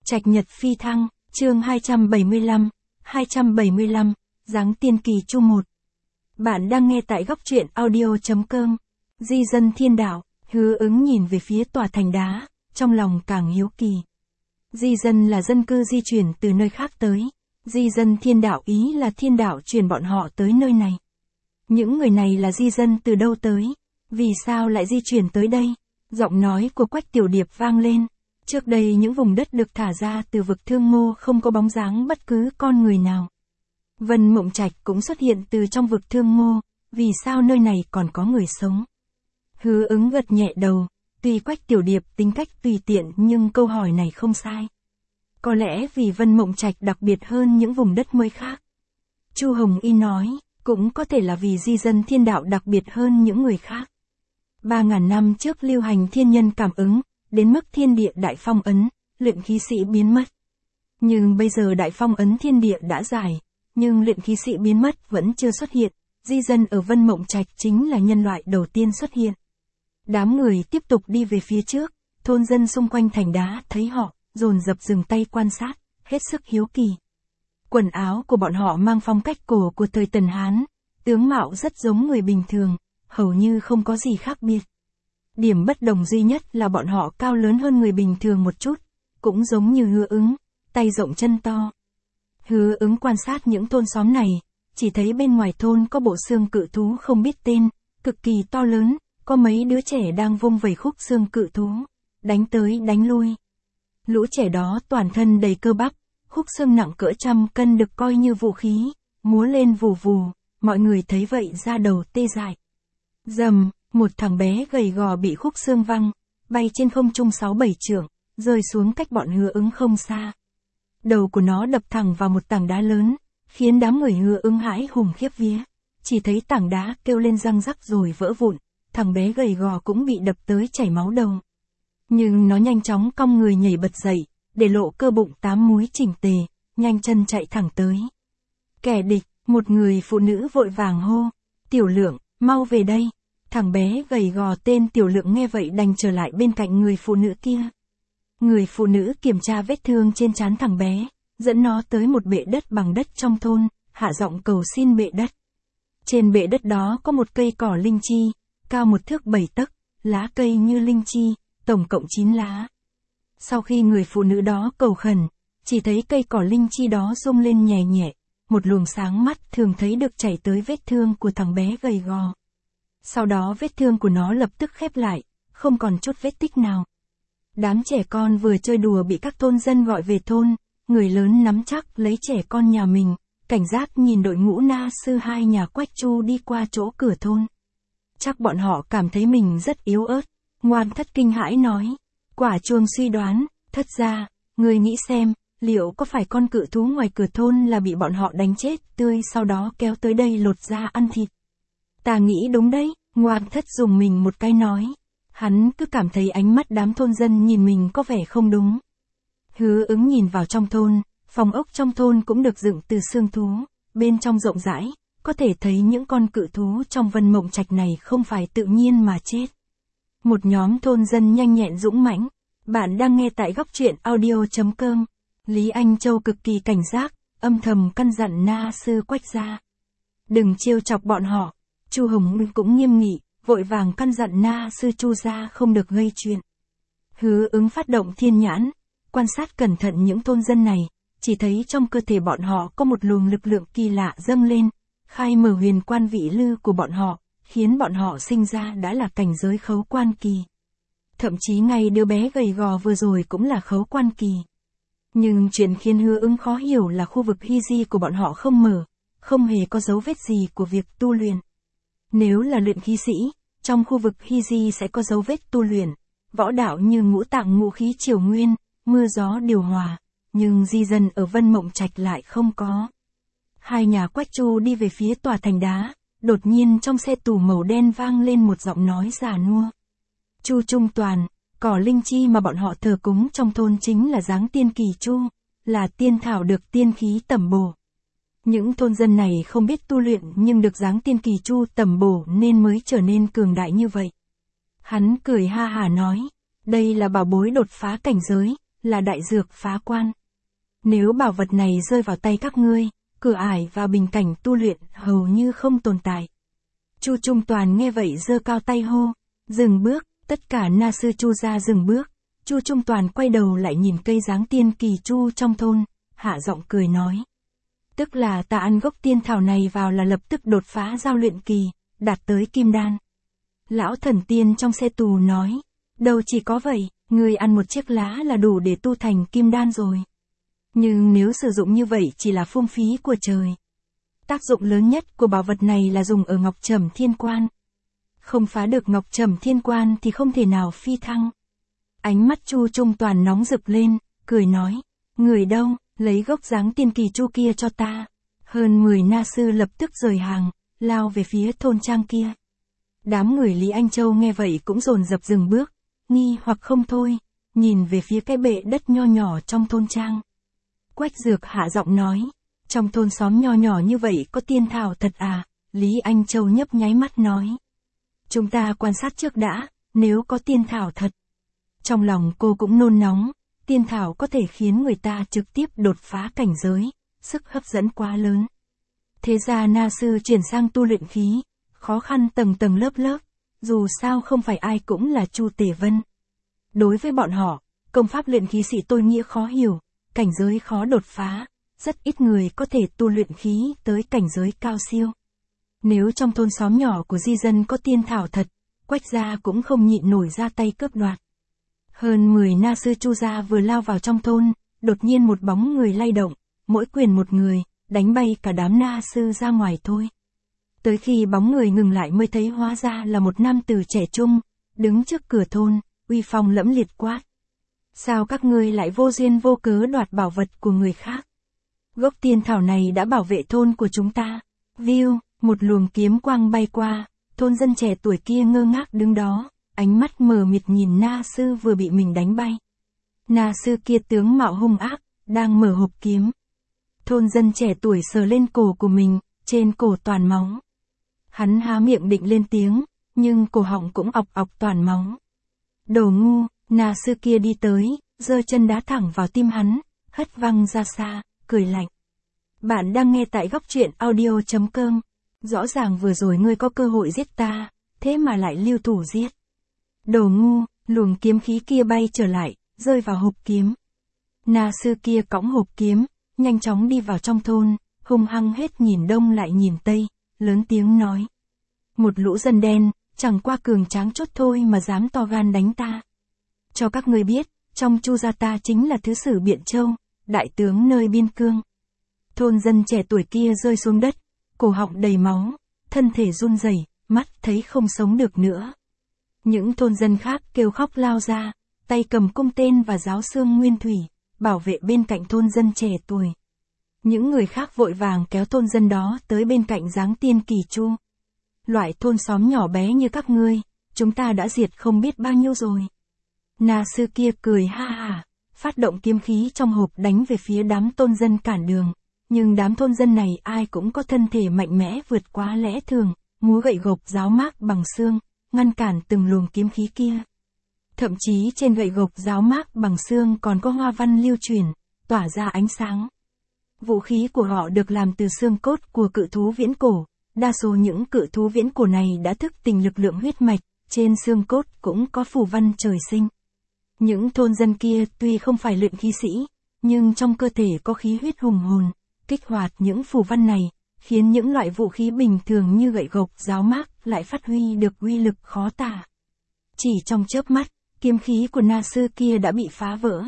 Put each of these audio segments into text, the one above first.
Trạch Nhật Phi Thăng, chương 275, Giáng Tiên Kỳ Chu 1. Bạn đang nghe tại góc truyện audio.com. Di dân thiên đạo, Hứa Ứng nhìn về phía tòa thành đá, trong lòng càng hiếu kỳ. Di dân là dân cư di chuyển từ nơi khác tới. Di dân thiên đạo ý là thiên đạo truyền bọn họ tới nơi này. Những người này là di dân từ đâu tới? Vì sao lại di chuyển tới đây? Giọng nói của Quách Tiểu Điệp vang lên. Trước đây những vùng đất được thả ra từ vực Thương Ngô không có bóng dáng bất cứ con người nào. Vân Mộng Trạch cũng xuất hiện từ trong vực Thương Ngô, vì sao nơi này còn có người sống? Hứa Ứng gật nhẹ đầu, tuy Quách Tiểu Điệp tính cách tùy tiện nhưng câu hỏi này không sai. Có lẽ vì Vân Mộng Trạch đặc biệt hơn những vùng đất mới khác. Chu Hồng Y nói, cũng có thể là vì di dân thiên đạo đặc biệt hơn những người khác. 3.000 năm trước lưu hành thiên nhân cảm ứng, đến mức thiên địa đại phong ấn, luyện khí sĩ biến mất. Nhưng bây giờ đại phong ấn thiên địa đã giải, nhưng luyện khí sĩ biến mất vẫn chưa xuất hiện, di dân ở Vân Mộng Trạch chính là nhân loại đầu tiên xuất hiện. Đám người tiếp tục đi về phía trước, thôn dân xung quanh thành đá thấy họ, dồn dập dừng tay quan sát, hết sức hiếu kỳ. Quần áo của bọn họ mang phong cách cổ của thời Tần Hán, tướng mạo rất giống người bình thường, hầu như không có gì khác biệt. Điểm bất đồng duy nhất là bọn họ cao lớn hơn người bình thường một chút, cũng giống như Hứa Ứng, tay rộng chân to. Hứa Ứng quan sát những thôn xóm này, chỉ thấy bên ngoài thôn có bộ xương cự thú không biết tên, cực kỳ to lớn, có mấy đứa trẻ đang vung vẩy khúc xương cự thú, đánh tới đánh lui. Lũ trẻ đó toàn thân đầy cơ bắp, khúc xương nặng cỡ 100 cân được coi như vũ khí, múa lên vù vù, mọi người thấy vậy da đầu tê dại. Rầm, một thằng bé gầy gò bị khúc xương văng, bay trên không trung 6-7 trượng, rơi xuống cách bọn Hứa Ứng không xa. Đầu của nó đập thẳng vào một tảng đá lớn, khiến đám người Hứa Ứng hãi hùng khiếp vía. Chỉ thấy tảng đá kêu lên răng rắc rồi vỡ vụn, thằng bé gầy gò cũng bị đập tới chảy máu đầu. Nhưng nó nhanh chóng cong người nhảy bật dậy, để lộ cơ bụng 8 múi chỉnh tề, nhanh chân chạy thẳng tới. Kẻ địch, một người phụ nữ vội vàng hô, Tiểu Lượng, mau về đây. Thằng bé gầy gò tên Tiểu Lượng nghe vậy đành trở lại bên cạnh người phụ nữ kia. Người phụ nữ kiểm tra vết thương trên trán thằng bé, dẫn nó tới một bệ đất bằng đất trong thôn, hạ giọng cầu xin bệ đất. Trên bệ đất đó có một cây cỏ linh chi, cao 1 thước 7 tấc, lá cây như linh chi, tổng cộng 9 lá. Sau khi người phụ nữ đó cầu khẩn, chỉ thấy cây cỏ linh chi đó rung lên nhẹ nhẹ, một luồng sáng mắt thường thấy được chảy tới vết thương của thằng bé gầy gò. Sau đó vết thương của nó lập tức khép lại, không còn chút vết tích nào. Đám trẻ con vừa chơi đùa bị các thôn dân gọi về thôn, người lớn nắm chắc lấy trẻ con nhà mình, cảnh giác nhìn đội ngũ na sư hai nhà Quách Chu đi qua chỗ cửa thôn. Chắc bọn họ cảm thấy mình rất yếu ớt, Ngoan Thất kinh hãi nói, Quả Chuông suy đoán, Thất gia, người nghĩ xem, liệu có phải con cự thú ngoài cửa thôn là bị bọn họ đánh chết tươi sau đó kéo tới đây lột da ăn thịt? Ta nghĩ đúng đấy, Ngoan Thất dùng mình một cái nói. Hắn cứ cảm thấy ánh mắt đám thôn dân nhìn mình có vẻ không đúng. Hứa Ứng nhìn vào trong thôn, phòng ốc trong thôn cũng được dựng từ xương thú, bên trong rộng rãi, có thể thấy những con cự thú trong Vân Mộng Trạch này không phải tự nhiên mà chết. Một nhóm thôn dân nhanh nhẹn dũng mãnh. Bạn đang nghe tại góc truyện audio.com. Lý Anh Châu cực kỳ cảnh giác, âm thầm căn dặn na sư Quách gia. Đừng trêu chọc bọn họ. Chu Hồng cũng nghiêm nghị, vội vàng căn dặn na sư Chu gia không được gây chuyện. Hứa Ứng phát động thiên nhãn, quan sát cẩn thận những thôn dân này, chỉ thấy trong cơ thể bọn họ có một luồng lực lượng kỳ lạ dâng lên, khai mở huyền quan vị lư của bọn họ, khiến bọn họ sinh ra đã là cảnh giới khấu quan kỳ. Thậm chí ngay đứa bé gầy gò vừa rồi cũng là khấu quan kỳ. Nhưng chuyện khiến Hứa Ứng khó hiểu là khu vực hy di của bọn họ không mở, không hề có dấu vết gì của việc tu luyện. Nếu là luyện khí sĩ, trong khu vực hy di sẽ có dấu vết tu luyện, võ đạo như ngũ tạng ngũ khí triều nguyên, mưa gió điều hòa, nhưng di dân ở Vân Mộng Trạch lại không có. Hai nhà Quách Chu đi về phía tòa thành đá, đột nhiên trong xe tù màu đen vang lên một giọng nói già nua. Chu Trung Toàn, cỏ linh chi mà bọn họ thờ cúng trong thôn chính là Giáng Tiên Kỳ Chu, là tiên thảo được tiên khí tẩm bổ. Những thôn dân này không biết tu luyện nhưng được Giáng Tiên Kỳ Chu tẩm bổ nên mới trở nên cường đại như vậy. Hắn cười ha hả nói, đây là bảo bối đột phá cảnh giới, là đại dược phá quan. Nếu bảo vật này rơi vào tay các ngươi, cửa ải và bình cảnh tu luyện hầu như không tồn tại. Chu Trung Toàn nghe vậy giơ cao tay hô, dừng bước, tất cả na sư Chu gia dừng bước. Chu Trung Toàn quay đầu lại nhìn cây giáng tiên kỳ chu trong thôn, hạ giọng cười nói. Tức là ta ăn gốc tiên thảo này vào là lập tức đột phá giao luyện kỳ, đạt tới kim đan. Lão thần tiên trong xe tù nói, đâu chỉ có vậy, người ăn một chiếc lá là đủ để tu thành kim đan rồi. Nhưng nếu sử dụng như vậy chỉ là phung phí của trời. Tác dụng lớn nhất của bảo vật này là dùng ở Ngọc Trầm Thiên Quan. Không phá được Ngọc Trầm Thiên Quan thì không thể nào phi thăng. Ánh mắt Chu Trung Toàn nóng rực lên, cười nói, người đâu, lấy gốc giáng tiên kỳ chu kia cho ta. Hơn 10 na sư lập tức rời hàng, lao về phía thôn trang kia. Đám người Lý Anh Châu nghe vậy cũng dồn dập dừng bước, nghi hoặc không thôi, nhìn về phía cái bệ đất nho nhỏ trong thôn trang. Quách Dược hạ giọng nói, trong thôn xóm nho nhỏ như vậy có tiên thảo thật à? Lý Anh Châu nhấp nháy mắt nói. Chúng ta quan sát trước đã, nếu có tiên thảo thật. Trong lòng cô cũng nôn nóng, tiên thảo có thể khiến người ta trực tiếp đột phá cảnh giới, sức hấp dẫn quá lớn. Thế ra na sư chuyển sang tu luyện khí, khó khăn tầng tầng lớp lớp, dù sao không phải ai cũng là Chu Tề Vân. Đối với bọn họ, công pháp luyện khí sĩ tôi nghĩa khó hiểu, cảnh giới khó đột phá, rất ít người có thể tu luyện khí tới cảnh giới cao siêu. Nếu trong thôn xóm nhỏ của di dân có tiên thảo thật, Quách gia cũng không nhịn nổi ra tay cướp đoạt. Hơn 10 na sư Chu gia vừa lao vào trong thôn, đột nhiên một bóng người lay động, mỗi quyền một người, đánh bay cả đám na sư ra ngoài thôi. Tới khi bóng người ngừng lại mới thấy hóa ra là một nam tử trẻ trung, đứng trước cửa thôn, uy phong lẫm liệt quát. Sao các ngươi lại vô duyên vô cớ đoạt bảo vật của người khác? Gốc tiên thảo này đã bảo vệ thôn của chúng ta. View, một luồng kiếm quang bay qua, thôn dân trẻ tuổi kia ngơ ngác đứng đó, ánh mắt mờ mịt nhìn na sư vừa bị mình đánh bay. Na sư kia tướng mạo hung ác, đang mở hộp kiếm. Thôn dân trẻ tuổi sờ lên cổ của mình, trên cổ toàn máu. Hắn há miệng định lên tiếng, nhưng cổ họng cũng ọc ọc toàn máu. Đồ ngu, na sư kia đi tới, giơ chân đá thẳng vào tim hắn, hất văng ra xa, cười lạnh. Bạn đang nghe tại góc truyện audio.com. Rõ ràng vừa rồi ngươi có cơ hội giết ta, thế mà lại lưu thủ giết. Đồ ngu, luồng kiếm khí kia bay trở lại, rơi vào hộp kiếm. Na sư kia cõng hộp kiếm, nhanh chóng đi vào trong thôn, hung hăng hết nhìn đông lại nhìn tây, lớn tiếng nói. Một lũ dân đen, chẳng qua cường tráng chốt thôi mà dám to gan đánh ta. Cho các ngươi biết, trong Chu gia ta chính là thứ sử Biện Châu, đại tướng nơi biên cương. Thôn dân trẻ tuổi kia rơi xuống đất, cổ họng đầy máu, thân thể run rẩy, mắt thấy không sống được nữa. Những thôn dân khác kêu khóc lao ra, tay cầm cung tên và giáo xương nguyên thủy, bảo vệ bên cạnh thôn dân trẻ tuổi. Những người khác vội vàng kéo thôn dân đó tới bên cạnh giáng tiên kỳ chu. Loại thôn xóm nhỏ bé như các ngươi, chúng ta đã diệt không biết bao nhiêu rồi. Na sư kia cười ha hả, phát động kiếm khí trong hộp đánh về phía đám thôn dân cản đường. Nhưng đám thôn dân này ai cũng có thân thể mạnh mẽ vượt quá lẽ thường, múa gậy gộc giáo mác bằng xương, ngăn cản từng luồng kiếm khí kia. Thậm chí trên gậy gộc giáo mác bằng xương còn có hoa văn lưu chuyển, tỏa ra ánh sáng. Vũ khí của họ được làm từ xương cốt của cự thú viễn cổ, đa số những cự thú viễn cổ này đã thức tỉnh lực lượng huyết mạch, trên xương cốt cũng có phù văn trời sinh. Những thôn dân kia tuy không phải luyện khí sĩ, nhưng trong cơ thể có khí huyết hùng hồn, kích hoạt những phù văn này, khiến những loại vũ khí bình thường như gậy gộc giáo mác lại phát huy được uy lực khó tả. Chỉ trong chớp mắt, kiếm khí của na sư kia đã bị phá vỡ.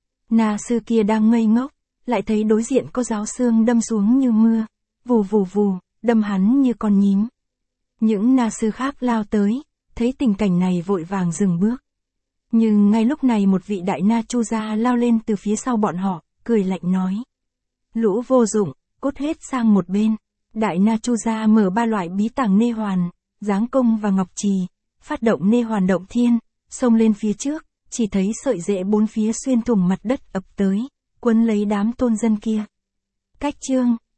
Na sư kia đang ngây ngốc, lại thấy đối diện có giáo xương đâm xuống như mưa, vù vù vù, đâm hắn như con nhím. Những na sư khác lao tới, thấy tình cảnh này vội vàng dừng bước. Nhưng ngay lúc này một vị đại na Chu gia lao lên từ phía sau bọn họ, cười lạnh nói. Lũ vô dụng, cút hết sang một bên. Đại na Chu gia mở 3 loại bí tàng nê hoàn, giáng công và ngọc trì, phát động nê hoàn động thiên, xông lên phía trước, chỉ thấy sợi rễ 4 phía xuyên thủng mặt đất ập tới, quấn lấy đám thôn dân kia. Cách chương